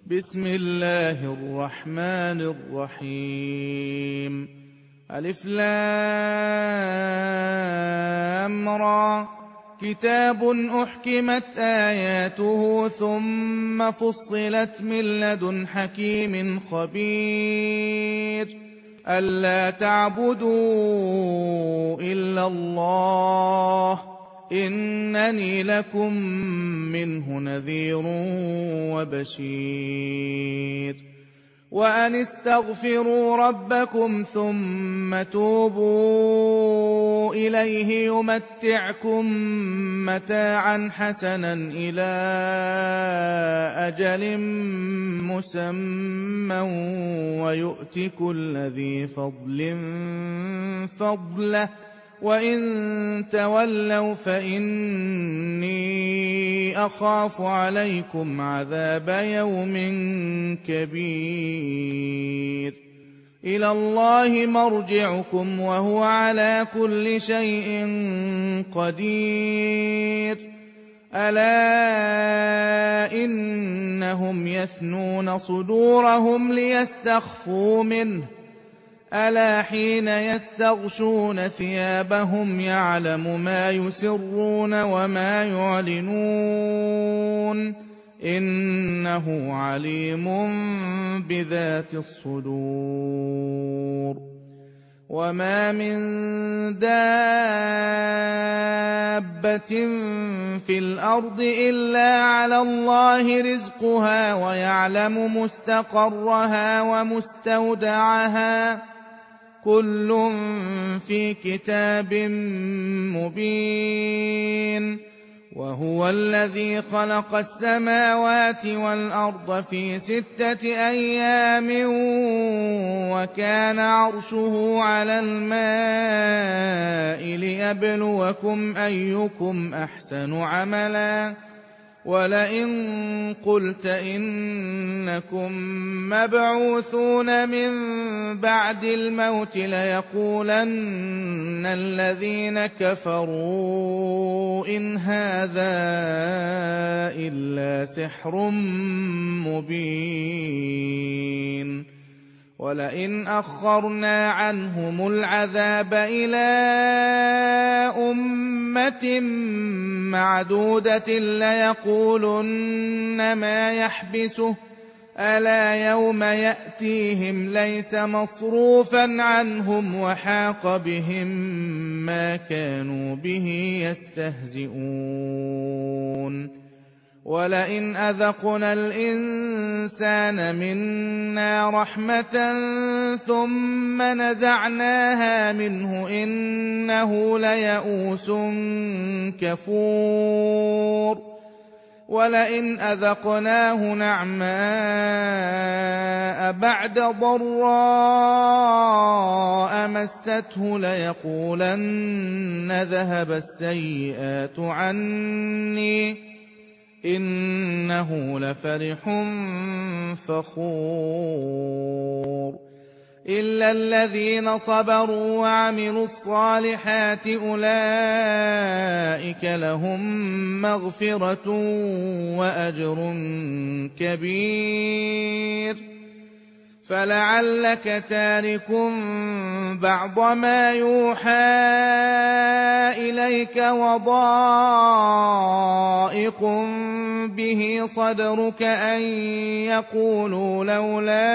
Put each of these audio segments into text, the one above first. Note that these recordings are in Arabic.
بسم الله الرحمن الرحيم. ألف لام را. كتاب أحكمت آياته ثم فصلت من لدن حكيم خبير. ألا تعبدوا إلا الله إنني لكم منه نذير وبشير. وأن استغفروا ربكم ثم توبوا إليه يمتعكم متاعا حسنا إلى أجل مسمى ويؤت كل ذي فضل فضله وإن تولوا فإني أخاف عليكم عذاب يوم كبير. إلى الله مرجعكم وهو على كل شيء قدير. ألا إنهم يثنون صدورهم ليستخفوا منه ألا حين يستغشون ثيابهم يعلم ما يسرون وما يعلنون إنه عليم بذات الصدور. وما من دابة في الأرض إلا على الله رزقها ويعلم مستقرها ومستودعها كل في كتاب مبين. وهو الذي خلق السماوات والأرض في 6 أيام وكان عرشه على الماء ليبلوكم أيكم أحسن عملا. ولئن قلت إنكم مبعوثون من بعد الموت ليقولن الذين كفروا إن هذا إلا سحر مبين. ولئن أخرنا عنهم العذاب إلى أمة معدودة ليقولن ما يحبسه ألا يوم يأتيهم ليس مصروفا عنهم وحاق بهم ما كانوا به يستهزئون. ولئن أذقنا الإنسان منا رحمة ثم نزعناها منه إنه ليئوس كفور. ولئن أذقناه نعماء بعد ضراء مسته ليقولن ذهب السيئات عني إنه لفرح فخور. إلا الذين صبروا وعملوا الصالحات أولئك لهم مغفرة وأجر كبير. فلعلك تارك بعض ما يوحى إليك وضائق به صدرك أن يقولوا لولا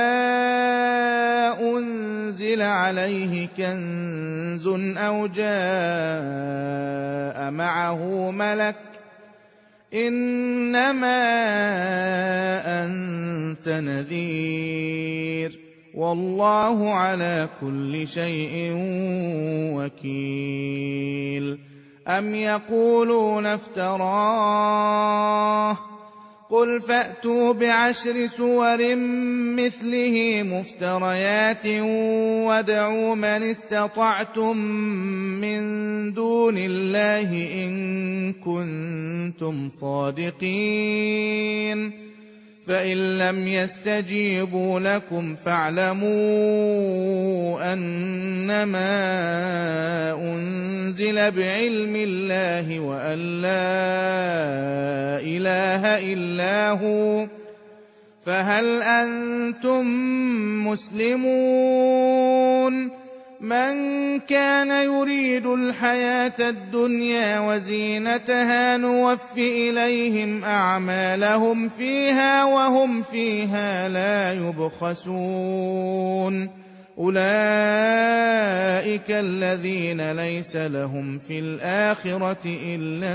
أنزل عليه كنز أو جاء معه ملك إنما أنت نذير والله على كل شيء وكيل. أم يقولون افتراه قل فأتوا ب10 سور مثله مفتريات وادعوا من استطعتم من دون الله إن كنتم صادقين. فإن لم يستجيبوا لكم فاعلموا أنما أنزل بعلم الله وأن لا إله إلا هو فهل أنتم مسلمون؟ من كان يريد الحياة الدنيا وزينتها نوف إليهم أعمالهم فيها وهم فيها لا يبخسون. أولئك الذين ليس لهم في الآخرة إلا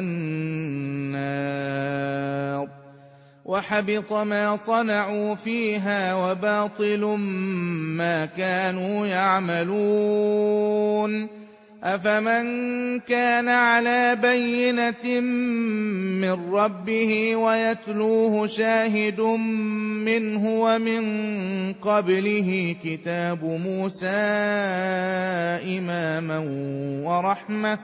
النار، وحبط ما صنعوا فيها وباطل ما كانوا يعملون. أفمن كان على بينة من ربه ويتلوه شاهد منه ومن قبله كتاب موسى إماما ورحمة،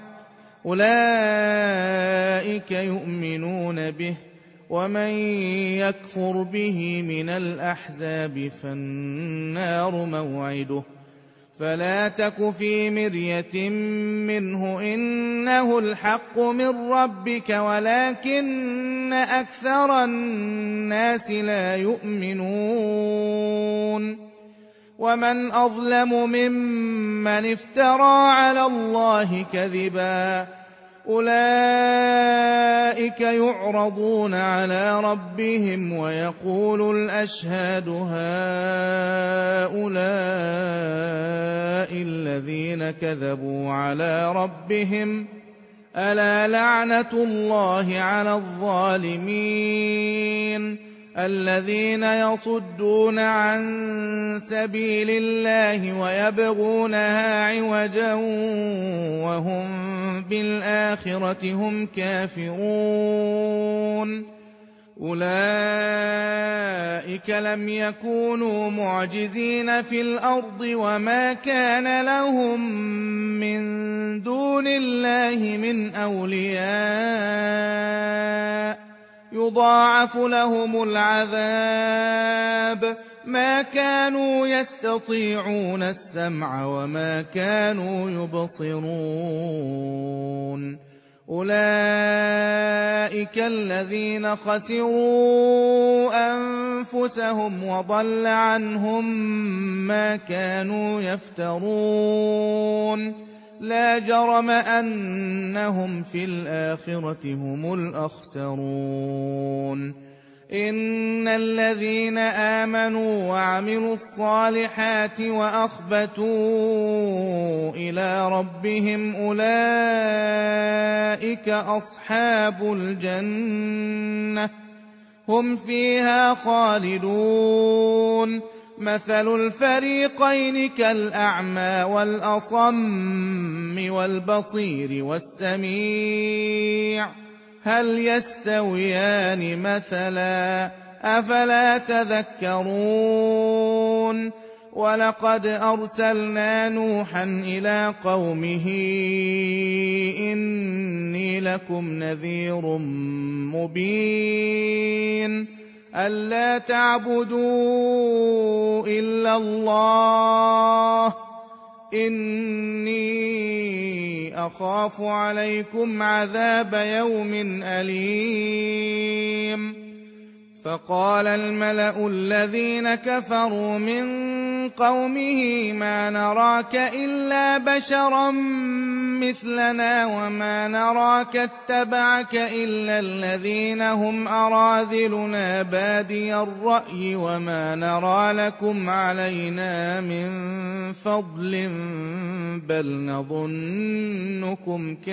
أولئك يؤمنون به، ومن يكفر به من الأحزاب فالنار موعده. فلا تك في مرية منه، إنه الحق من ربك ولكن أكثر الناس لا يؤمنون. ومن أظلم ممن افترى على الله كذبا، أولئك يعرضون على ربهم ويقول الأشهاد هؤلاء الذين كذبوا على ربهم، ألا لعنة الله على الظالمين. الذين يصدون عن سبيل الله ويبغونها عوجا وهم بالآخرة هم كافرون، أولئك لم يكونوا معجزين في الأرض وما كان لهم من دون الله من أولياء، يضاعف لهم العذاب، ما كانوا يستطيعون السمع وما كانوا يبصرون. أولئك الذين خسروا أنفسهم وضل عنهم ما كانوا يفترون. لا جرم أنهم في الآخرة هم الأخسرون. إن الذين آمنوا وعملوا الصالحات وأخبتوا إلى ربهم أولئك أصحاب الجنة، هم فيها خالدون. مثل الفريقين كالأعمى والأصم والبصير والسميع، هل يستويان مثلا؟ أفلا تذكرون؟ ولقد أرسلنا نوحا إلى قومه إني لكم نذير مبين ألا تعبدوا إلا الله إني أخاف عليكم عذاب يوم أليم. فقال الملأ الذين كفروا من قومه ما نراك إلا بشرا مثلنا وما نراك اتبعك إلا الذين هم أراذلنا بادي الرأي وما نرى لكم علينا من فضل بل نظنكم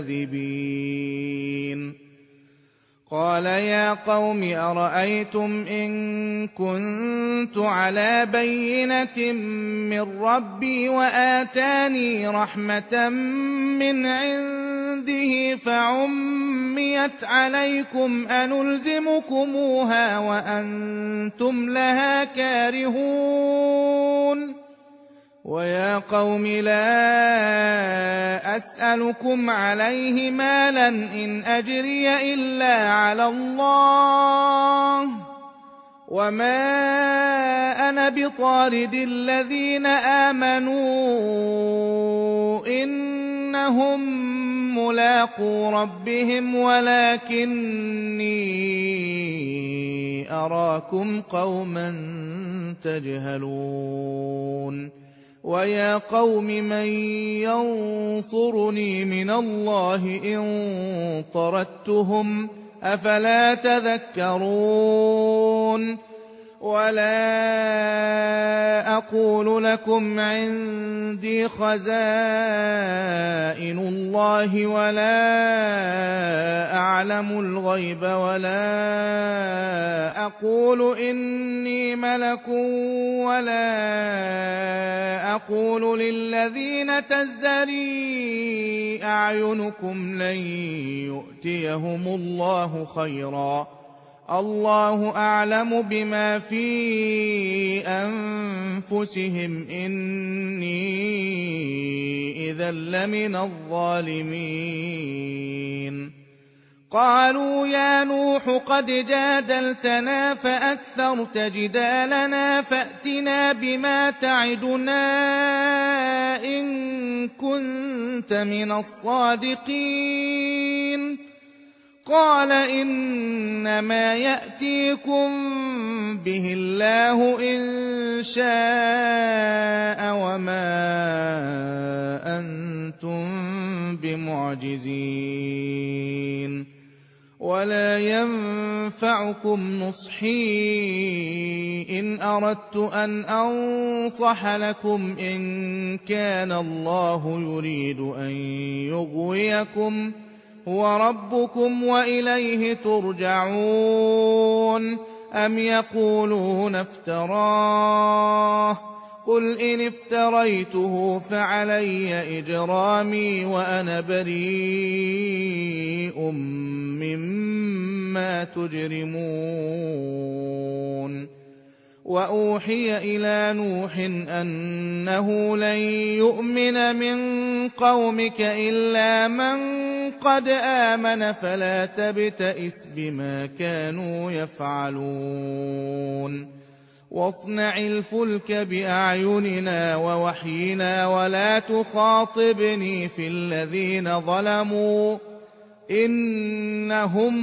كاذبين. قال يا قوم أرأيتم إن كنت على بينة من ربي وآتاني رحمة من عنده فعميت عليكم أنلزمكموها وأنتم لها كارهون. ويا قوم لا أسألكم عليه مالا إن أجري إلا على الله وما أنا بطارد الذين آمنوا إنهم ملاقو ربهم ولكني أراكم قوما تجهلون ويا قوم من ينصرني من الله إن طردتهم أفلا تذكرون ولا أقول لكم عندي خزائن الله ولا أعلم الغيب ولا أقول إني ملك ولا أقول للذين تزدري أعينكم لن يؤتيهم الله خيرا الله أعلم بما في أنفسهم إني إذا لمن الظالمين قالوا يا نوح قد جادلتنا فأكثرت جدالنا فأتنا بما تعدنا إن كنت من الصادقين قال إنما يأتيكم به الله إن شاء وما أنتم بمعجزين ولا ينفعكم نصحي إن أردت أن أنصح لكم إن كان الله يريد أن يغويكم هو ربكم وإليه ترجعون أم يقولون افتراه قل إن افتريته فعلي إجرامي وأنا بريء مما تجرمون وأوحي إلى نوح أنه لن يؤمن من قومك إلا من قد آمن فلا تبتئس بما كانوا يفعلون واصنع الفلك بأعيننا ووحينا ولا تخاطبني في الذين ظلموا إنهم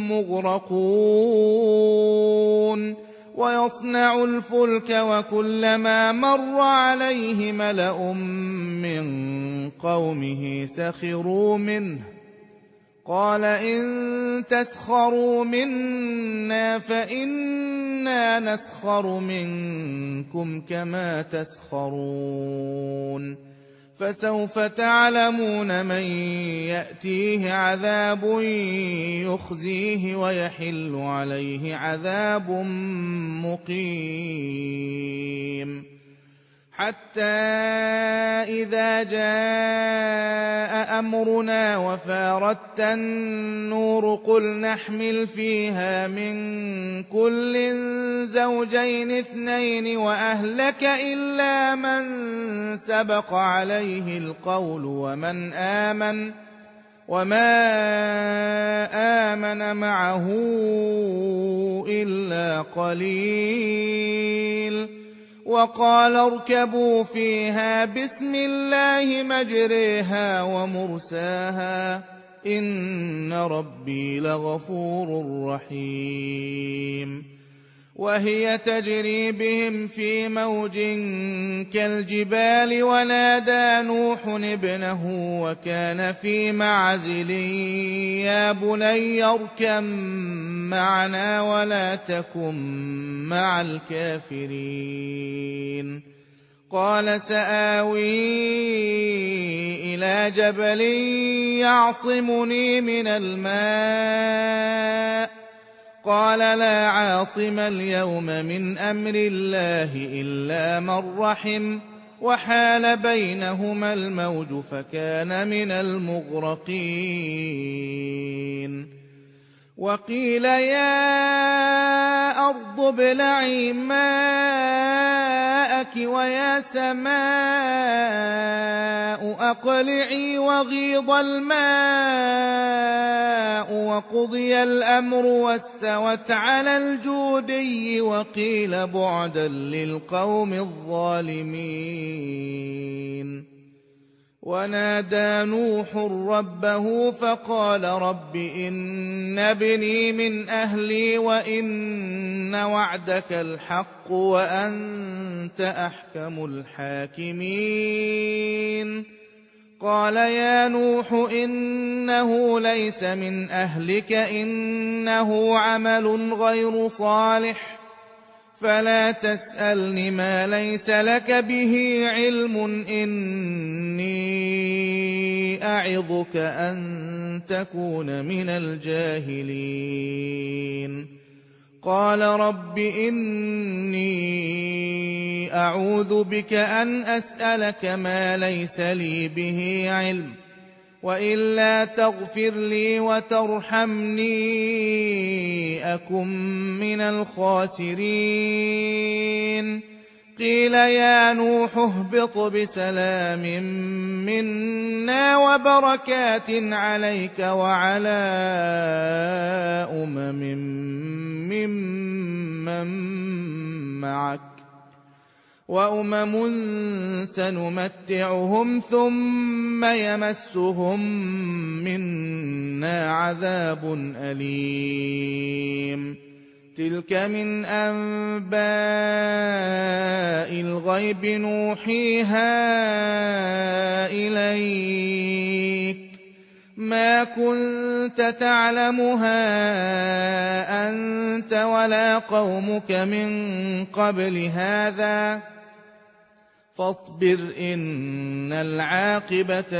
مغرقون ويصنع الفلك وكلما مر عليه ملأ من قومه سخروا منه قال إن تسخروا منا فإنا نسخر منكم كما تسخرون فسوف تعلمون من يأتيه عذاب يخزيه ويحل عليه عذاب مقيم حتى إذا جاء أمرنا وفارت النور قل نحمل فيها من كل زوجين اثنين وأهلك إلا من سبق عليه القول وما آمن معه إلا قليل وقال اركبوا فيها بسم الله مجريها ومرساها إن ربي لغفور رحيم وهي تجري بهم في موج كالجبال ونادى نوح ابنه وكان في معزل يا بني اركب معنا ولا تكن مع الكافرين قال سآوي إلى جبل يعصمني من الماء قال لا عاصم اليوم من أمر الله إلا من رحم وحال بينهما الموج فكان من المغرقين وقيل يا أرض ابلعي ماءك ويا سماء أقلعي وغيض الماء وقضي الأمر واستوت على الجودي وقيل بعدا للقوم الظالمين ونادى نوح ربه فقال رب إن ابني من أهلي وإن وعدك الحق وأنت أحكم الحاكمين قال يا نوح إنه ليس من أهلك إنه عمل غير صالح فلا تسألني ما ليس لك به علم إني أعظك أن تكون من الجاهلين قال رب إني أعوذ بك أن أسألك ما ليس لي به علم وإلا تغفر لي وترحمني أكن من الخاسرين قيل يا نوح اهبط بسلام منا وبركات عليك وعلى ممن معك وأمم سنمتعهم ثم يمسهم منا عذاب أليم تلك من أنباء الغيب نوحيها إليك ما كنت تعلمها أنت ولا قومك من قبل هذا فاصبر إن العاقبة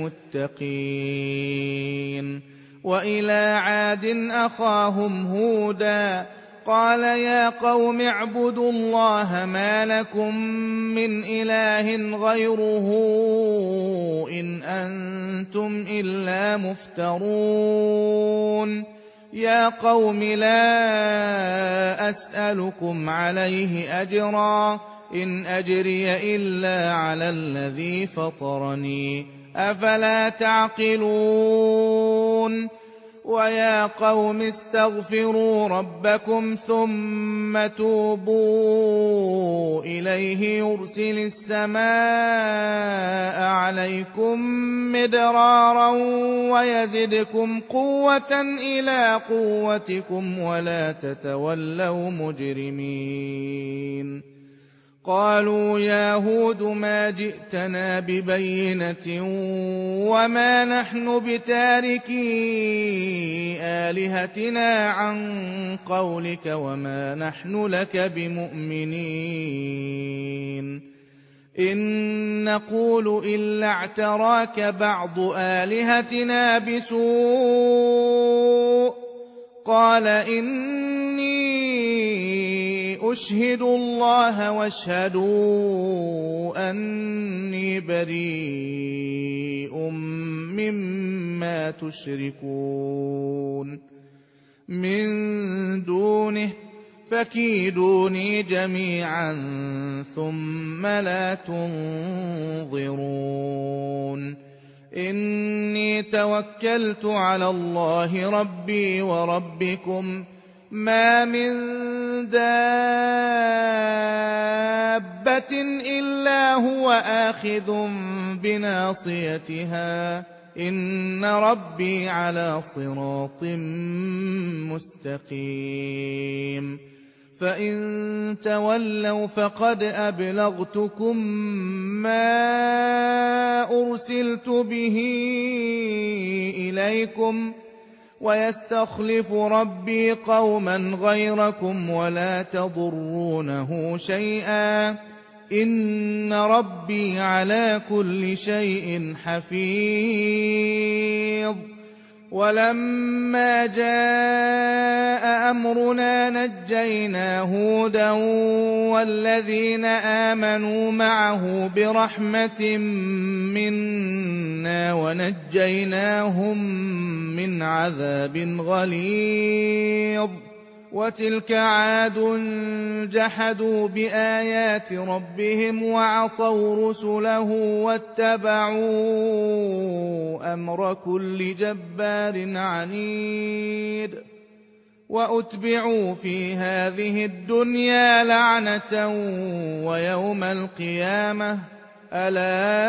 للمتقين وإلى عاد أخاهم هودا قال يا قوم اعبدوا الله ما لكم من إله غيره إن أنتم إلا مفترون يا قوم لا أسألكم عليه أجرا إن أجري إلا على الذي فطرني أفلا تعقلون ويا قوم استغفروا ربكم ثم توبوا إليه يرسل السماء عليكم مدرارا ويزدكم قوة إلى قوتكم ولا تتولوا مجرمين قالوا يا هود ما جئتنا ببينة وما نحن بتاركي آلهتنا عن قولك وما نحن لك بمؤمنين إن نقول إلا اعتراك بعض آلهتنا بسوء قال إني أشهد الله واشهدوا أني بريء مما تشركون من دونه فكيدوني جميعا ثم لا تنظرون إني توكلت على الله ربي وربكم ما من دابة إلا هو آخذ بناصيتها إن ربي على صراط مستقيم فإن تولوا فقد أبلغتكم ما أرسلت به إليكم ويستخلف ربي قوما غيركم ولا تضرونه شيئا إن ربي على كل شيء حفيظ ولما جاء أمرنا نجينا هودا والذين آمنوا معه برحمة منا ونجيناهم من عذاب غليظ وتلك عاد جحدوا بآيات ربهم وعصوا رسله واتبعوا أمر كل جبار عنيد وأتبعوا في هذه الدنيا لعنة ويوم القيامة ألا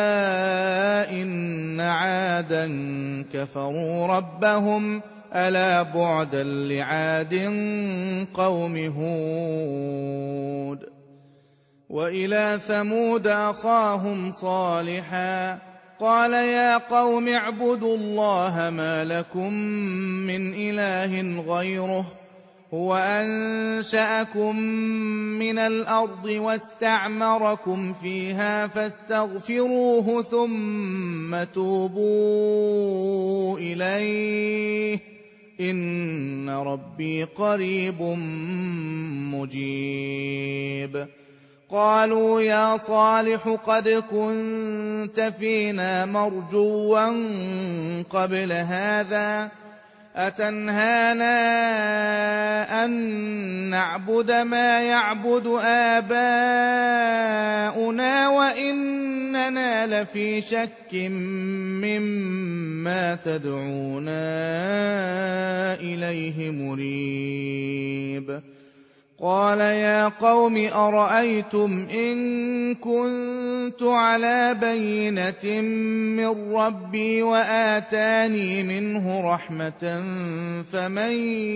إن عادا كفروا ربهم ألا بعدا لعاد قوم هود. وإلى ثمود أخاهم صالحا قال يا قوم اعبدوا الله ما لكم من إله غيره هو أنشأكم من الأرض واستعمركم فيها فاستغفروه ثم توبوا إليه إن ربي قريب مجيب. قالوا يا صالح قد كنت فينا مرجوا قبل هذا أتنهانا أن نعبد ما يعبد آباؤنا وإننا لفي شك مما تدعونا إليه مريب. قال يا قوم أرأيتم إن كنت على بينة من ربي وآتاني منه رحمة فمن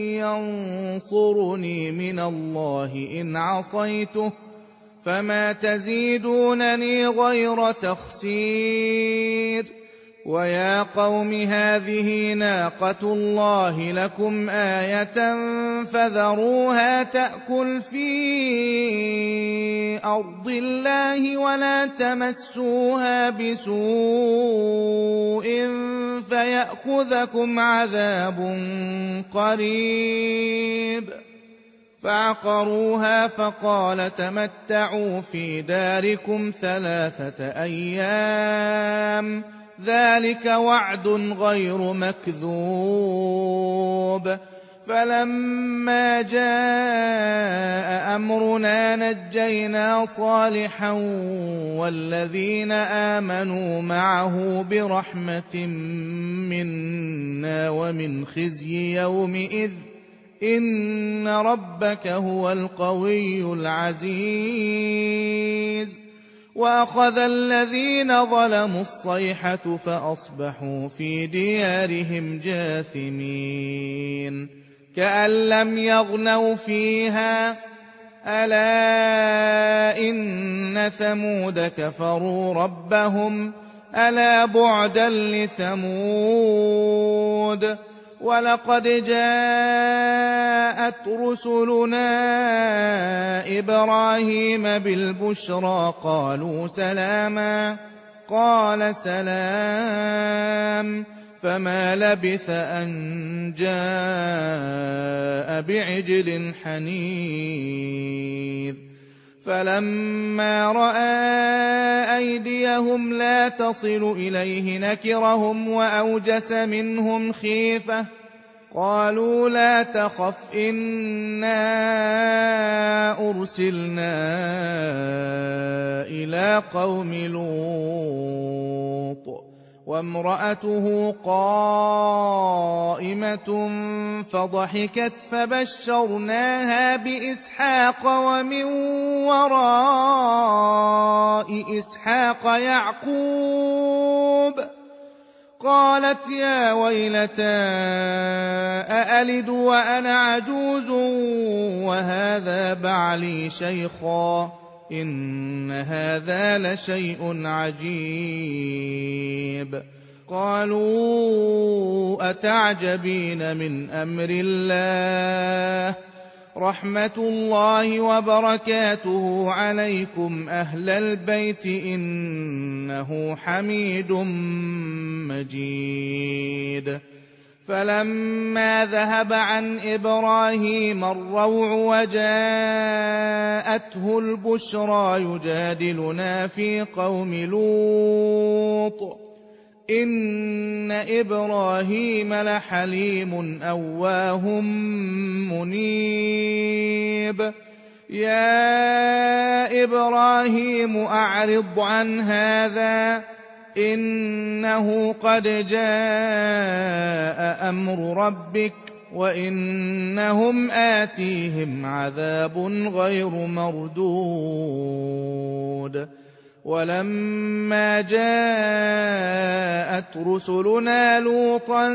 ينصرني من الله إن عصيته فما تزيدونني غير تخسير. ويا قوم هذه ناقة الله لكم آية فذروها تأكل في أرض الله ولا تمسوها بسوء فيأخذكم عذاب قريب. فعقروها فقال تمتعوا في داركم 3 أيام ذلك وعد غير مكذوب. فلما جاء أمرنا نجينا صالحا والذين آمنوا معه برحمة منا ومن خزي يومئذ إن ربك هو القوي العزيز. وأخذ الذين ظلموا الصيحة فأصبحوا في ديارهم جاثمين كأن لم يغنوا فيها ألا إن ثمود كفروا ربهم ألا بعدا لثمود. ولقد جاءت رسلنا إبراهيم بالبشرى قالوا سلاما قال سلام فما لبث أن جاء بعجل حنيذ. فلما رأى أيديهم لا تصل إليه نكرهم وأوجس منهم خيفة قالوا لا تخف إنا أرسلنا إلى قوم لوط وامرأته قائمة فضحكت فبشرناها بإسحاق ومن وراء إسحاق يعقوب. قالت يا ويلتى أألد وأنا عجوز وهذا بعلي شيخا إن هذا لشيء عجيب. قالوا أتعجبين من أمر الله رحمة الله وبركاته عليكم أهل البيت إنه حميد مجيد. فلما ذهب عن إبراهيم الروع وجاءته البشرى يجادلنا في قوم لوط إن إبراهيم لحليم أواه منيب. يا إبراهيم أعرض عن هذا إنه قد جاء أمر ربك وإنهم آتيهم عذاب غير مردود. ولما جاءت رسلنا لوطا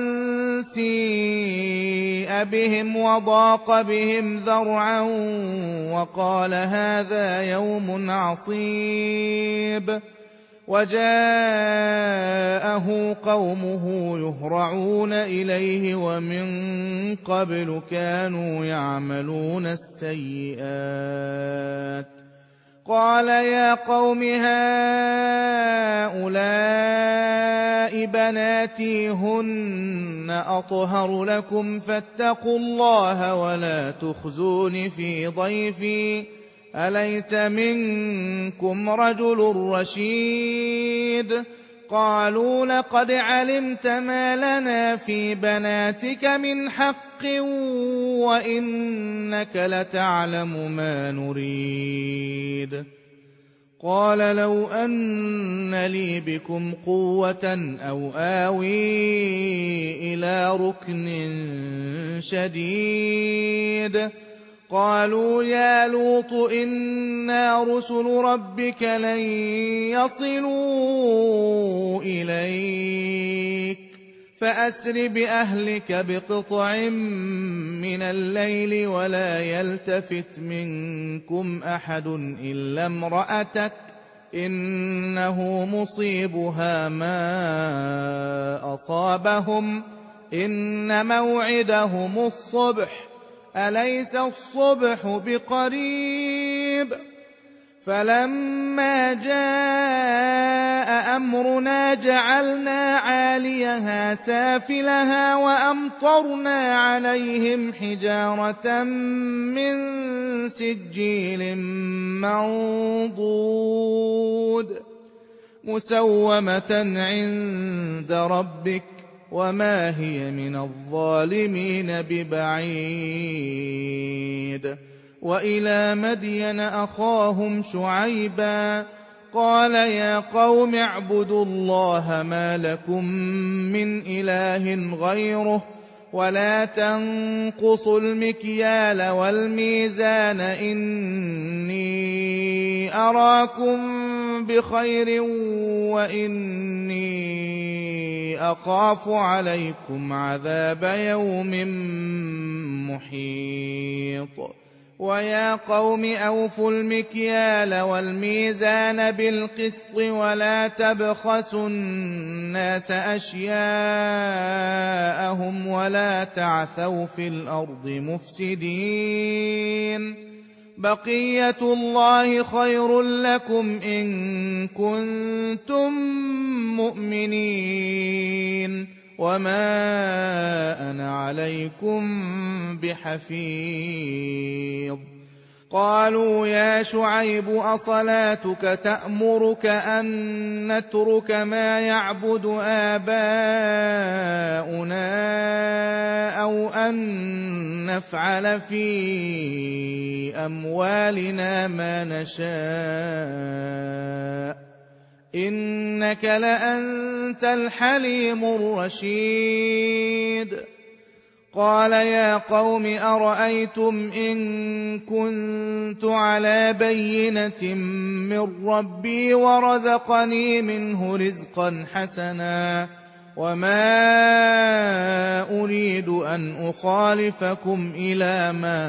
سيء بهم وضاق بهم ذرعا وقال هذا يوم عصيب وجاءه قومه يهرعون إليه ومن قبل كانوا يعملون السيئات قال يا قوم هؤلاء بناتي هن أطهر لكم فاتقوا الله ولا تخزون في ضيفي أليس منكم رجل رشيد قالوا لقد علمت ما لنا في بناتك من حق وإنك لتعلم ما نريد قال لو أن لي بكم قوة أو آوي إلى ركن شديد قالوا يا لوط إنا رسل ربك لن يصلوا إليك فأسر بأهلك بقطع من الليل ولا يلتفت منكم أحد إلا امرأتك إنه مصيبها ما أصابهم إن موعدهم الصبح أليس الصبح بقريب فلما جاء أمرنا جعلنا عاليها سافلها وأمطرنا عليهم حجارة من سجيل منضود مسومة عند ربك وما هي من الظالمين ببعيد وإلى مدين أخاهم شعيبا قال يا قوم اعبدوا الله ما لكم من إله غيره ولا تنقصوا المكيال والميزان إني أراكم بخير وإني أخاف عليكم عذاب يوم محيط ويا قوم أوفوا المكيال والميزان بالقسط ولا تبخسوا الناس أشياءهم ولا تعثوا في الأرض مفسدين بقية الله خير لكم إن كنتم مؤمنين وما أنا عليكم بحفيظ قالوا يا شعيب أصلاتك تأمرك أن نترك ما يعبد آباؤنا أو أن نفعل في أموالنا ما نشاء إنك لأنت الحليم الرشيد قال يا قوم أرأيتم إن كنت على بينة من ربي ورزقني منه رزقا حسنا وما أريد أن أخالفكم إلى ما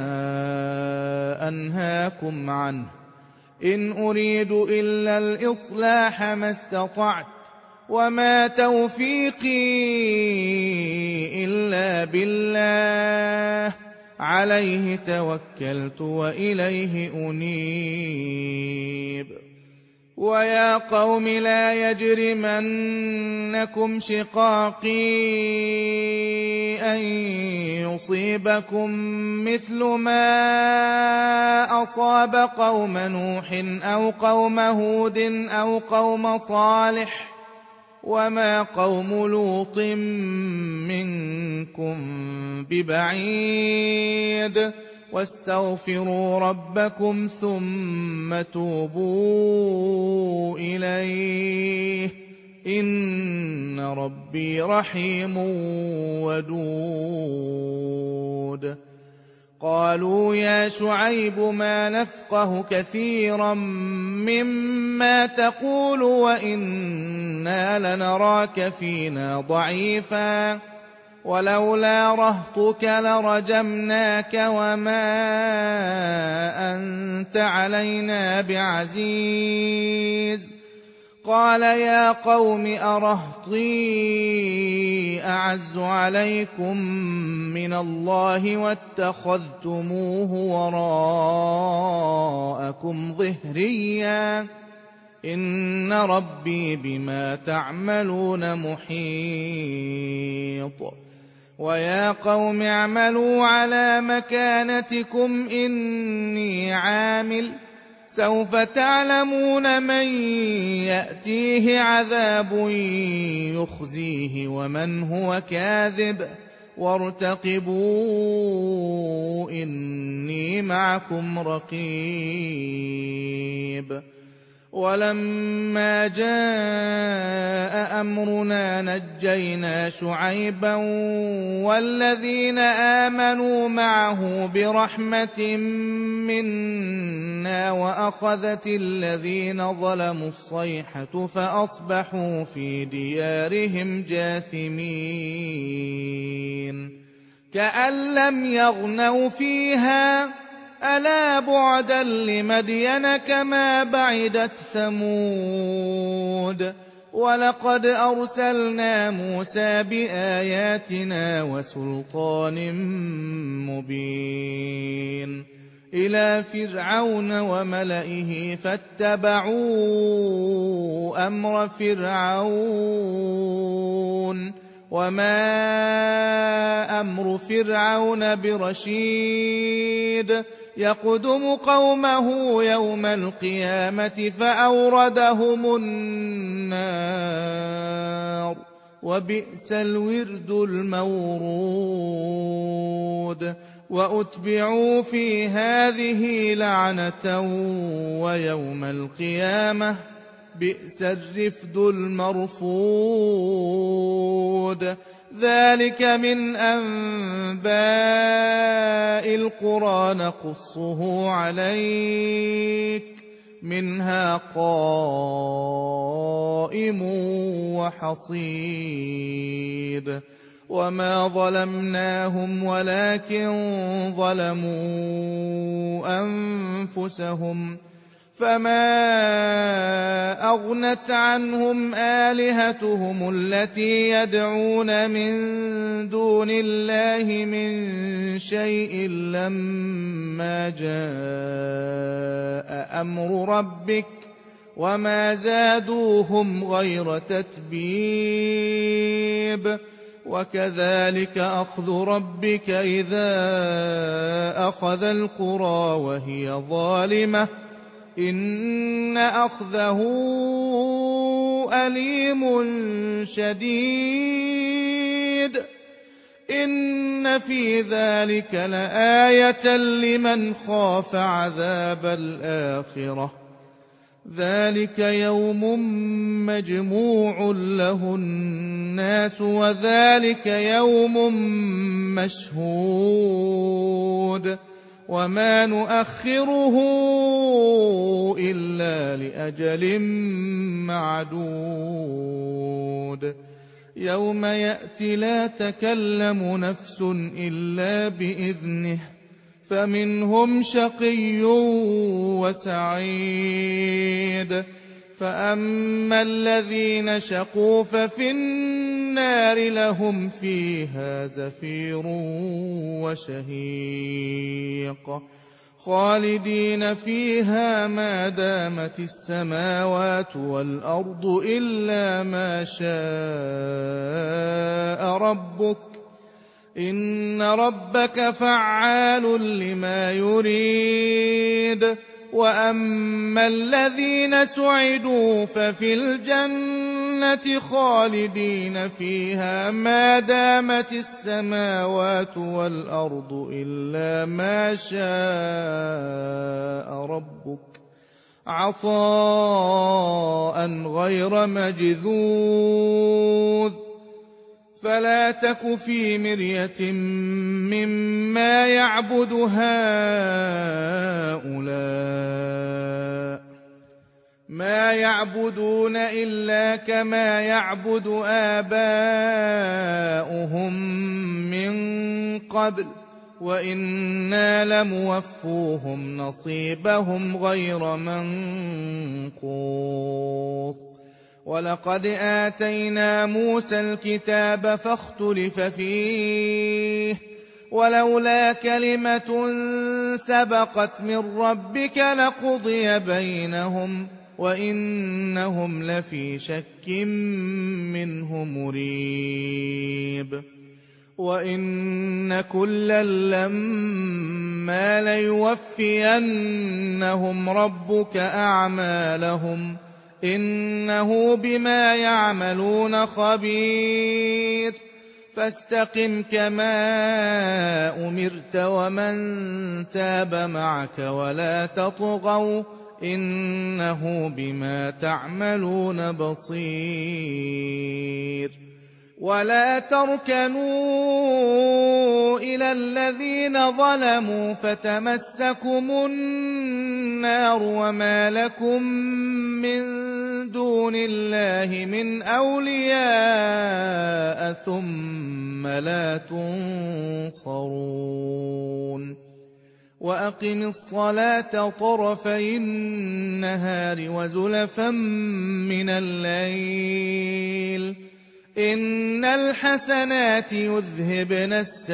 أنهاكم عنه إن أريد إلا الإصلاح ما استطعت وما توفيقي إلا بالله عليه توكلت وإليه أنيب ويا قوم لا يجرمنكم شقاقي أن يصيبكم مثل ما أصاب قوم نوح أو قوم هود أو قوم صالح وما قوم لوط منكم ببعيد واستغفروا ربكم ثم توبوا إليه إن ربي رحيم ودود قالوا يا شعيب ما نفقه كثيرا مما تقول وإنا لنراك فينا ضعيفا ولولا رهطك لرجمناك وما أنت علينا بعزيز قال يا قوم أرهطي أعز عليكم من الله واتخذتموه وراءكم ظهريا إن ربي بما تعملون محيط ويا قوم اعملوا على مكانتكم إني عامل سوف تعلمون من يأتيه عذاب يخزيه ومن هو كاذب وارتقبوا إني معكم رقيب ولما جاء أمرنا نجينا شعيبا والذين آمنوا معه برحمة منا وأخذت الذين ظلموا الصيحة فأصبحوا في ديارهم جاثمين كأن لم يغنوا فيها ألا بعدا لمدين كما بعدت ثمود ولقد أرسلنا موسى بآياتنا وسلطان مبين إلى فرعون وملئه فاتبعوا أمر فرعون وما أمر فرعون برشيد يقدم قومه يوم القيامة فأوردهم النار وبئس الورد المورود وأتبعوا في هذه لعنة ويوم القيامة بئس الرفد المرفود ذلك من أنباء القرى نقصه عليك منها قائم وحصيد وما ظلمناهم ولكن ظلموا أنفسهم فما أغنت عنهم آلهتهم التي يدعون من دون الله من شيء لما جاء أمر ربك وما زادوهم غير تتبيب وكذلك أخذ ربك إذا أخذ القرى وهي ظالمة إن أخذه أليم شديد إن في ذلك لآية لمن خاف عذاب الآخرة ذلك يوم مجموع له الناس وذلك يوم مشهود وما نؤخره إلا لأجل معدود يوم يأتي لا تكلم نفس إلا بإذنه فمنهم شقي وسعيد فأما الذين شقوا ففي النار لهم فيها زفير وشهيق خالدين فيها ما دامت السماوات والأرض إلا ما شاء ربك إن ربك فعال لما يريد وأما الذين سعدوا ففي الجنة خالدين فيها ما دامت السماوات والأرض إلا ما شاء ربك عطاء غير مجذوذ فلا تك في مرية مما يعبد هؤلاء ما يعبدون إلا كما يعبد آباؤهم من قبل وإنا لموفوهم نصيبهم غير منقوص ولقد آتينا موسى الكتاب فاختلف فيه ولولا كلمة سبقت من ربك لقضي بينهم وإنهم لفي شك منه مريب وإن كلا لما ليوفينهم ربك أعمالهم إنه بما يعملون خبير فاستقم كما أمرت ومن تاب معك ولا تطغوا إنه بما تعملون بصير ولا تركنوا إلى الذين ظلموا فتمسكم النار وما لكم من دون الله من أولياء ثم لا تنصرون وأقم الصلاة طرفي النهار وزلفا من الليل إن الحسنات يذهبن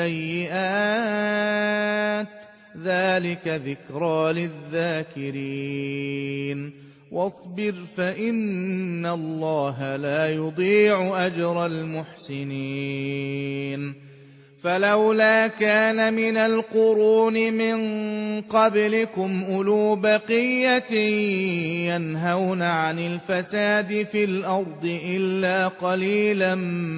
السيئات ذلك ذكرى للذاكرين واصبر فإن الله لا يضيع أجر المحسنين فلولا كان من القرون من قبلكم أولو بقية ينهون عن الفساد في الأرض إلا قليلا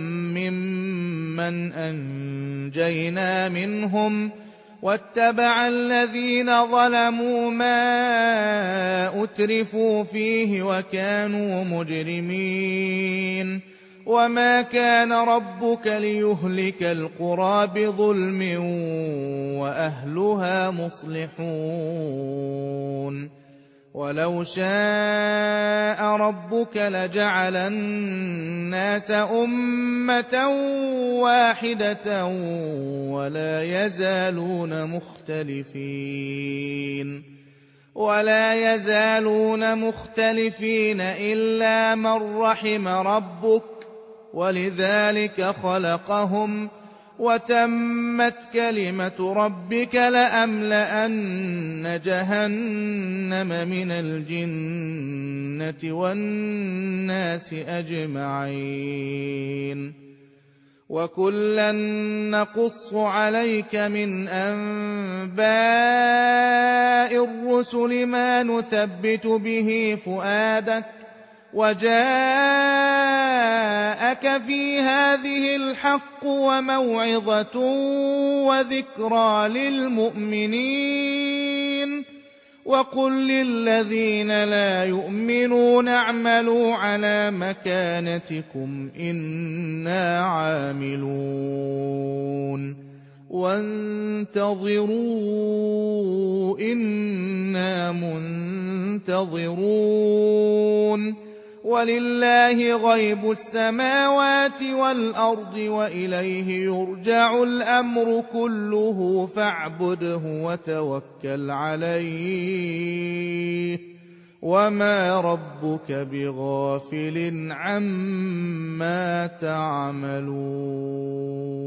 ممن أنجينا منهم واتبع الذين ظلموا ما أترفوا فيه وكانوا مجرمين وما كان ربك ليهلك القرى بظلم وأهلها مصلحون ولو شاء ربك لجعل الناس أمة واحدة ولا يزالون مختلفين إلا من رحم ربك ولذلك خلقهم وتمت كلمة ربك لأملأن جهنم من الجنة والناس أجمعين وكلا نقص عليك من أنباء الرسل ما نثبت به فؤادك وجاءك في هذه الحق وموعظة وذكرى للمؤمنين وقل للذين لا يؤمنون اعملوا على مكانتكم إنا عاملون وانتظروا إنا منتظرون ولله غيب السماوات والأرض وإليه يرجع الأمر كله فاعبده وتوكل عليه وما ربك بغافل عما تعملون